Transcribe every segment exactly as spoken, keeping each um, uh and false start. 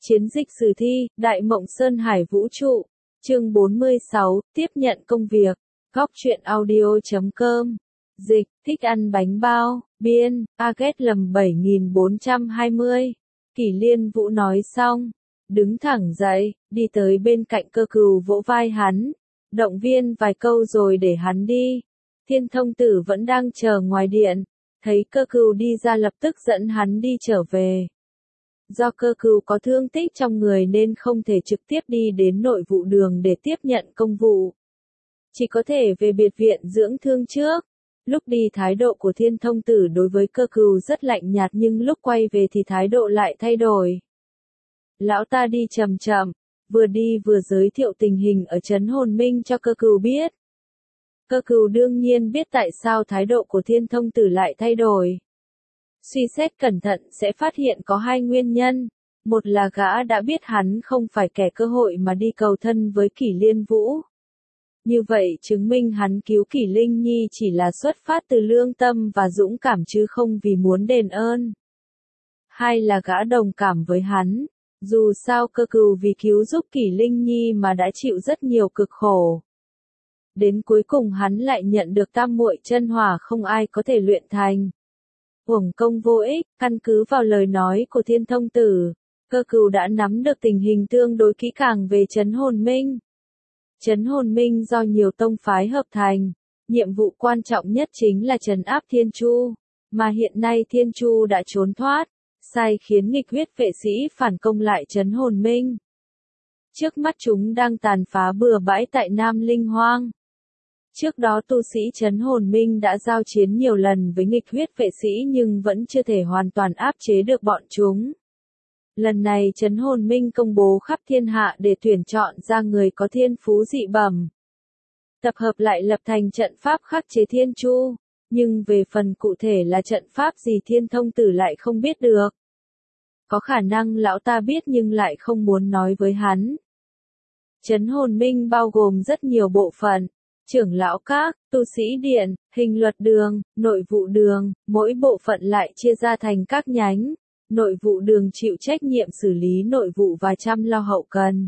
Chiến dịch sử thi, Đại Mộng Sơn Hải Vũ Trụ. Chương bốn mươi sáu, tiếp nhận công việc. Góc truyện audio chấm com. Dịch, thích ăn bánh bao, biên, Aget lầm bảy nghìn bốn trăm hai mươi. Kỷ Liên Vũ nói xong, đứng thẳng dậy, đi tới bên cạnh Cơ Cừu vỗ vai hắn, động viên vài câu rồi để hắn đi. Thiên Thông Tử vẫn đang chờ ngoài điện, thấy Cơ Cừu đi ra lập tức dẫn hắn đi trở về. Do Cơ Cừu có thương tích trong người nên không thể trực tiếp đi đến nội vụ đường để tiếp nhận công vụ. Chỉ có thể về biệt viện dưỡng thương trước. Lúc đi thái độ của Thiên Thông Tử đối với Cơ Cừu rất lạnh nhạt nhưng lúc quay về thì thái độ lại thay đổi. Lão ta đi chậm chậm, vừa đi vừa giới thiệu tình hình ở trấn Hồn Minh cho Cơ Cừu biết. Cơ Cừu đương nhiên biết tại sao thái độ của Thiên Thông Tử lại thay đổi. Suy xét cẩn thận sẽ phát hiện có hai nguyên nhân. Một là gã đã biết hắn không phải kẻ cơ hội mà đi cầu thân với Kỷ Liên Vũ. Như vậy chứng minh hắn cứu Kỷ Linh Nhi chỉ là xuất phát từ lương tâm và dũng cảm chứ không vì muốn đền ơn. Hai là gã đồng cảm với hắn. Dù sao Cơ Cừu vì cứu giúp Kỷ Linh Nhi mà đã chịu rất nhiều cực khổ. Đến cuối cùng hắn lại nhận được tam muội chân hỏa không ai có thể luyện thành. Uổng công vô ích, căn cứ vào lời nói của Thiên Thông Tử, Cơ Cừu đã nắm được tình hình tương đối kỹ càng về trấn Hồn Minh. Trấn Hồn Minh do nhiều tông phái hợp thành, nhiệm vụ quan trọng nhất chính là trấn áp Thiên Chu, mà hiện nay Thiên Chu đã trốn thoát, sai khiến nghịch huyết vệ sĩ phản công lại trấn Hồn Minh. Trước mắt chúng đang tàn phá bừa bãi tại Nam Linh Hoang. Trước đó tu sĩ trấn Hồn Minh đã giao chiến nhiều lần với nghịch huyết vệ sĩ nhưng vẫn chưa thể hoàn toàn áp chế được bọn chúng. Lần này trấn Hồn Minh công bố khắp thiên hạ để tuyển chọn ra người có thiên phú dị bẩm. Tập hợp lại lập thành trận pháp khắc chế Thiên Chu, nhưng về phần cụ thể là trận pháp gì Thiên Thông Tử lại không biết được. Có khả năng lão ta biết nhưng lại không muốn nói với hắn. Trấn Hồn Minh bao gồm rất nhiều bộ phận. Trưởng lão các, tu sĩ điện, hình luật đường, nội vụ đường, mỗi bộ phận lại chia ra thành các nhánh. Nội vụ đường chịu trách nhiệm xử lý nội vụ và chăm lo hậu cần.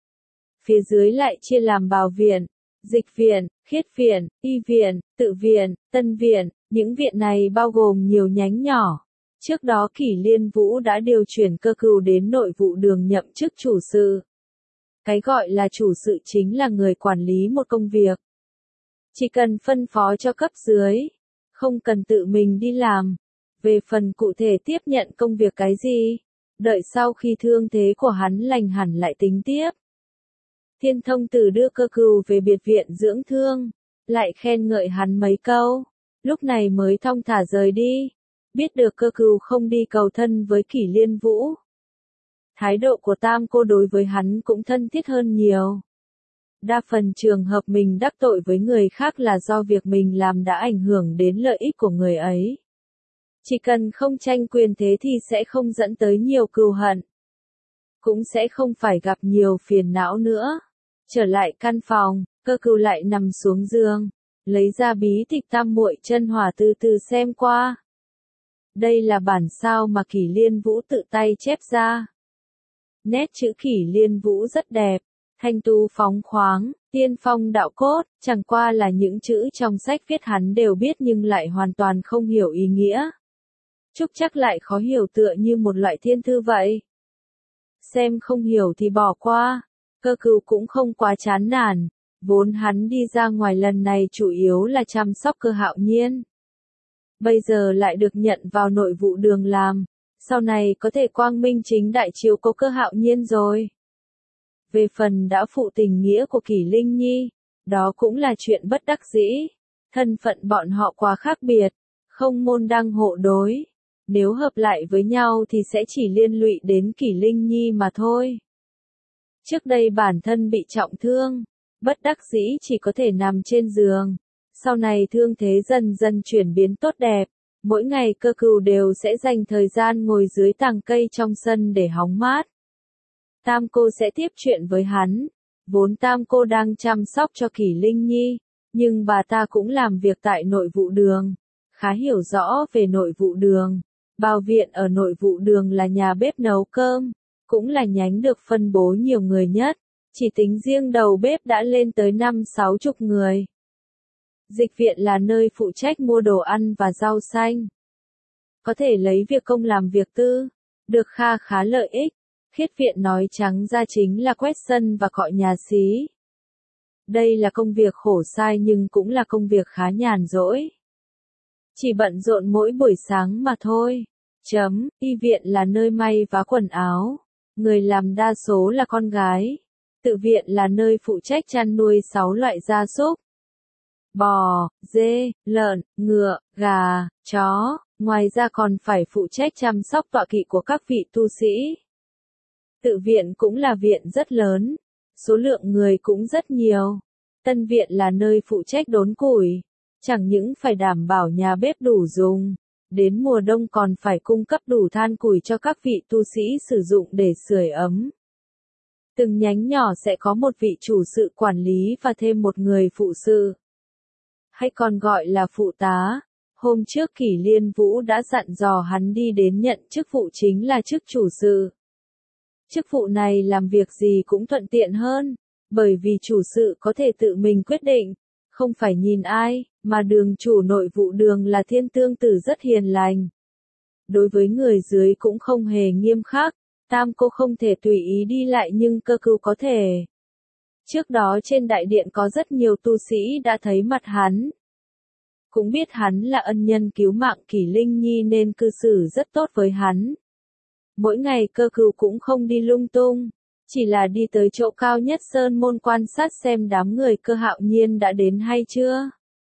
Phía dưới lại chia làm bào viện, dịch viện, khiết viện, y viện, tự viện, tân viện, những viện này bao gồm nhiều nhánh nhỏ. Trước đó Kỷ Liên Vũ đã điều chuyển Cơ Cừu đến nội vụ đường nhậm chức chủ sự. Cái gọi là chủ sự chính là người quản lý một công việc. Chỉ cần phân phó cho cấp dưới, không cần tự mình đi làm. Về phần cụ thể tiếp nhận công việc cái gì, đợi sau khi thương thế của hắn lành hẳn lại tính tiếp. Thiên Thông Tử đưa Cơ Cừu về biệt viện dưỡng thương, lại khen ngợi hắn mấy câu, lúc này mới thong thả rời đi, biết được Cơ Cừu không đi cầu thân với Kỷ Liên Vũ. Thái độ của Tam cô đối với hắn cũng thân thiết hơn nhiều. Đa phần trường hợp mình đắc tội với người khác là do việc mình làm đã ảnh hưởng đến lợi ích của người ấy. Chỉ cần không tranh quyền thế thì sẽ không dẫn tới nhiều cừu hận. Cũng sẽ không phải gặp nhiều phiền não nữa. Trở lại căn phòng, Cơ Cừu lại nằm xuống giường, lấy ra bí tịch tam muội chân hỏa từ từ xem qua. Đây là bản sao mà Kỷ Liên Vũ tự tay chép ra. Nét chữ Kỷ Liên Vũ rất đẹp. Thanh tú phóng khoáng, tiên phong đạo cốt, chẳng qua là những chữ trong sách viết hắn đều biết nhưng lại hoàn toàn không hiểu ý nghĩa. Chúc chắc lại khó hiểu tựa như một loại thiên thư vậy. Xem không hiểu thì bỏ qua, Cơ Cừu cũng không quá chán nản, vốn hắn đi ra ngoài lần này chủ yếu là chăm sóc Cơ Hạo Nhiên. Bây giờ lại được nhận vào nội vụ đường làm, sau này có thể quang minh chính đại chiếu cố Cơ Hạo Nhiên rồi. Về phần đã phụ tình nghĩa của Kỷ Linh Nhi, đó cũng là chuyện bất đắc dĩ. Thân phận bọn họ quá khác biệt, không môn đăng hộ đối. Nếu hợp lại với nhau thì sẽ chỉ liên lụy đến Kỷ Linh Nhi mà thôi. Trước đây bản thân bị trọng thương, bất đắc dĩ chỉ có thể nằm trên giường. Sau này thương thế dần dần chuyển biến tốt đẹp. Mỗi ngày Cơ Cừu đều sẽ dành thời gian ngồi dưới tàng cây trong sân để hóng mát. Tam cô sẽ tiếp chuyện với hắn. Vốn Tam cô đang chăm sóc cho Kỷ Linh Nhi, nhưng bà ta cũng làm việc tại nội vụ đường, khá hiểu rõ về nội vụ đường. Bào viện ở nội vụ đường là nhà bếp nấu cơm, cũng là nhánh được phân bố nhiều người nhất, chỉ tính riêng đầu bếp đã lên tới năm sáu chục người. Dịch viện là nơi phụ trách mua đồ ăn và rau xanh. Có thể lấy việc công làm việc tư, được kha khá lợi ích. Khiết viện nói trắng ra chính là quét sân và cọ nhà xí. Đây là công việc khổ sai nhưng cũng là công việc khá nhàn rỗi. Chỉ bận rộn mỗi buổi sáng mà thôi. Chấm, y viện là nơi may vá quần áo. Người làm đa số là con gái. Tự viện là nơi phụ trách chăn nuôi sáu loại gia súc. Bò, dê, lợn, ngựa, gà, chó. Ngoài ra còn phải phụ trách chăm sóc tọa kỵ của các vị tu sĩ. Tự viện cũng là viện rất lớn. Số lượng người cũng rất nhiều. Tân viện là nơi phụ trách đốn củi. Chẳng những phải đảm bảo nhà bếp đủ dùng, đến mùa đông còn phải cung cấp đủ than củi cho các vị tu sĩ sử dụng để sưởi ấm. Từng nhánh nhỏ sẽ có một vị chủ sự quản lý và thêm một người phụ sự, hay còn gọi là phụ tá. Hôm trước Kỷ Liên Vũ đã dặn dò hắn đi đến nhận chức vụ chính là chức chủ sự. Chức vụ này làm việc gì cũng thuận tiện hơn, bởi vì chủ sự có thể tự mình quyết định, không phải nhìn ai, mà đường chủ nội vụ đường là Thiên Tương Tử rất hiền lành. Đối với người dưới cũng không hề nghiêm khắc, Tam Cô không thể tùy ý đi lại nhưng Cơ Cưu có thể. Trước đó trên đại điện có rất nhiều tu sĩ đã thấy mặt hắn. Cũng biết hắn là ân nhân cứu mạng Kỷ Linh Nhi nên cư xử rất tốt với hắn. Mỗi ngày Cơ Cưu cũng không đi lung tung, chỉ là đi tới chỗ cao nhất sơn môn quan sát xem đám người Cơ Hạo Nhiên đã đến hay chưa.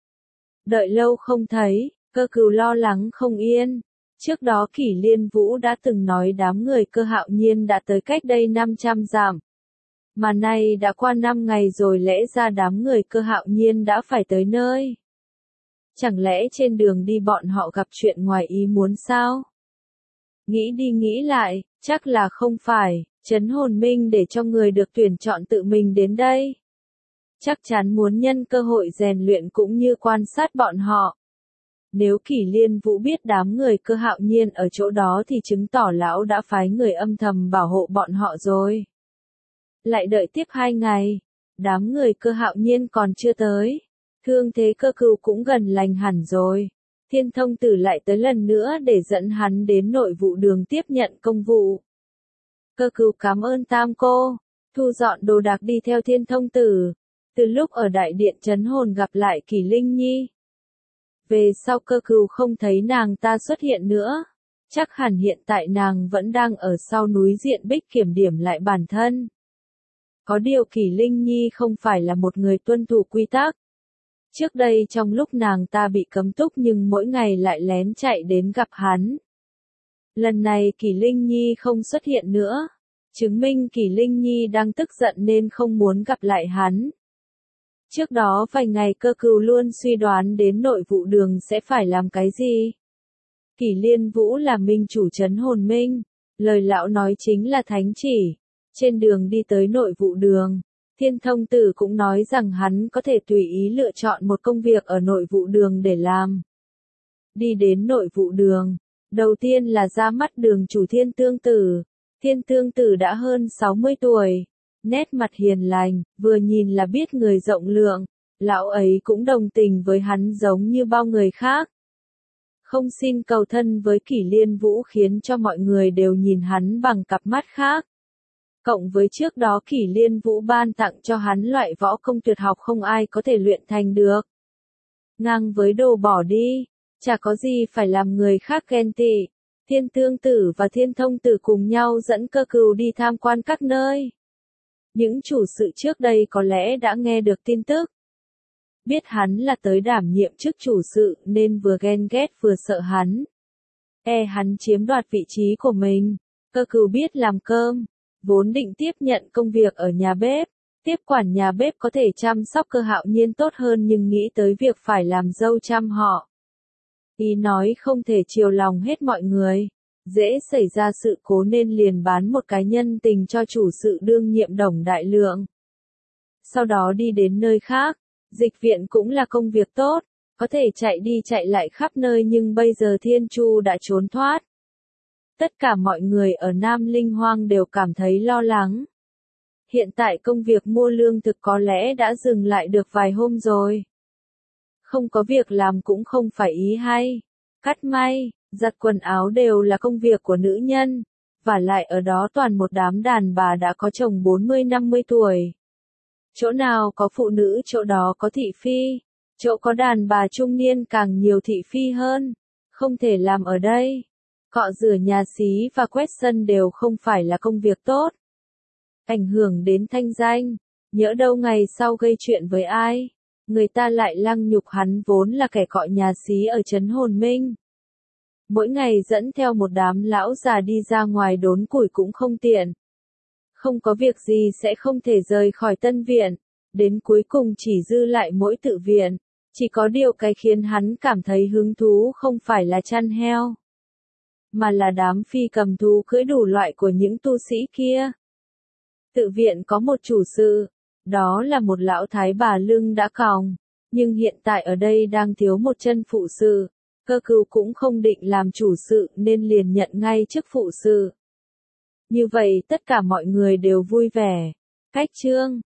Đợi lâu không thấy, Cơ Cưu lo lắng không yên. Trước đó Kỷ Liên Vũ đã từng nói đám người Cơ Hạo Nhiên đã tới cách đây năm trăm dặm. Mà nay đã qua năm ngày rồi, lẽ ra đám người Cơ Hạo Nhiên đã phải tới nơi. Chẳng lẽ trên đường đi bọn họ gặp chuyện ngoài ý muốn sao? Nghĩ đi nghĩ lại, chắc là không phải. Trấn Hồn Minh để cho người được tuyển chọn tự mình đến đây. Chắc chắn muốn nhân cơ hội rèn luyện cũng như quan sát bọn họ. Nếu Kỷ Liên Vũ biết đám người Cơ Hạo Nhiên ở chỗ đó thì chứng tỏ lão đã phái người âm thầm bảo hộ bọn họ rồi. Lại đợi tiếp hai ngày, đám người Cơ Hạo Nhiên còn chưa tới. Thương thế Cơ Cưu cũng gần lành hẳn rồi. Thiên Thông Tử lại tới lần nữa để dẫn hắn đến nội vụ đường tiếp nhận công vụ. Cơ Cưu cảm ơn Tam Cô, thu dọn đồ đạc đi theo Thiên Thông Tử. Từ lúc ở đại điện Trấn Hồn gặp lại Kỷ Linh Nhi, về sau Cơ Cưu không thấy nàng ta xuất hiện nữa. Chắc hẳn hiện tại nàng vẫn đang ở sau núi Diện Bích kiểm điểm lại bản thân. Có điều Kỷ Linh Nhi không phải là một người tuân thủ quy tắc. Trước đây trong lúc nàng ta bị cấm túc nhưng mỗi ngày lại lén chạy đến gặp hắn. Lần này Kỷ Linh Nhi không xuất hiện nữa, chứng minh Kỷ Linh Nhi đang tức giận nên không muốn gặp lại hắn. Trước đó vài ngày Cơ Cưu luôn suy đoán đến nội vụ đường sẽ phải làm cái gì. Kỷ Liên Vũ là minh chủ Trấn Hồn Minh, lời lão nói chính là thánh chỉ. Trên đường đi tới nội vụ đường, Thiên Thông Tử cũng nói rằng hắn có thể tùy ý lựa chọn một công việc ở nội vụ đường để làm. Đi đến nội vụ đường, đầu tiên là ra mắt đường chủ Thiên Tương Tử. Thiên Tương Tử đã hơn sáu mươi tuổi, nét mặt hiền lành, vừa nhìn là biết người rộng lượng, lão ấy cũng đồng tình với hắn giống như bao người khác. Không xin cầu thân với Kỷ Liên Vũ khiến cho mọi người đều nhìn hắn bằng cặp mắt khác. Cộng với trước đó Kỷ Liên Vũ ban tặng cho hắn loại võ công tuyệt học không ai có thể luyện thành được. Ngang với đồ bỏ đi, chả có gì phải làm người khác ghen tị. Thiên Tương Tử và Thiên Thông Tử cùng nhau dẫn Cơ Cưu đi tham quan các nơi. Những chủ sự trước đây có lẽ đã nghe được tin tức. Biết hắn là tới đảm nhiệm chức chủ sự nên vừa ghen ghét vừa sợ hắn. E hắn chiếm đoạt vị trí của mình. Cơ Cưu biết làm cơm, vốn định tiếp nhận công việc ở nhà bếp. Tiếp quản nhà bếp có thể chăm sóc Cơ Hạo Nhiên tốt hơn nhưng nghĩ tới việc phải làm dâu chăm họ. Ý nói không thể chiều lòng hết mọi người. Dễ xảy ra sự cố nên liền bán một cái nhân tình cho chủ sự đương nhiệm Đồng Đại Lượng. Sau đó đi đến nơi khác. Dịch viện cũng là công việc tốt, có thể chạy đi chạy lại khắp nơi nhưng bây giờ Thiên Chu đã trốn thoát. Tất cả mọi người ở Nam Linh Hoang đều cảm thấy lo lắng. Hiện tại công việc mua lương thực có lẽ đã dừng lại được vài hôm rồi. Không có việc làm cũng không phải ý hay. Cắt may, giặt quần áo đều là công việc của nữ nhân. Và lại ở đó toàn một đám đàn bà đã có chồng bốn mươi năm mươi tuổi. Chỗ nào có phụ nữ chỗ đó có thị phi. Chỗ có đàn bà trung niên càng nhiều thị phi hơn. Không thể làm ở đây. Cọ rửa nhà xí và quét sân đều không phải là công việc tốt. Ảnh hưởng đến thanh danh. Nhỡ đâu ngày sau gây chuyện với ai. Người ta lại lăng nhục hắn vốn là kẻ cọ nhà xí ở trấn Hồn Minh. Mỗi ngày dẫn theo một đám lão già đi ra ngoài đốn củi cũng không tiện. Không có việc gì sẽ không thể rời khỏi Tân Viện. Đến cuối cùng chỉ dư lại mỗi Tự Viện. Chỉ có điều cái khiến hắn cảm thấy hứng thú không phải là chăn heo. Mà là đám phi cầm thú cưỡi đủ loại của những tu sĩ kia. Tự Viện có một chủ sự. Đó là một lão thái bà lưng đã còng. Nhưng hiện tại ở đây đang thiếu một chân phụ sự. Cơ cừu cũng không định làm chủ sự nên liền nhận ngay chức phụ sự. Như vậy tất cả mọi người đều vui vẻ. Cách chương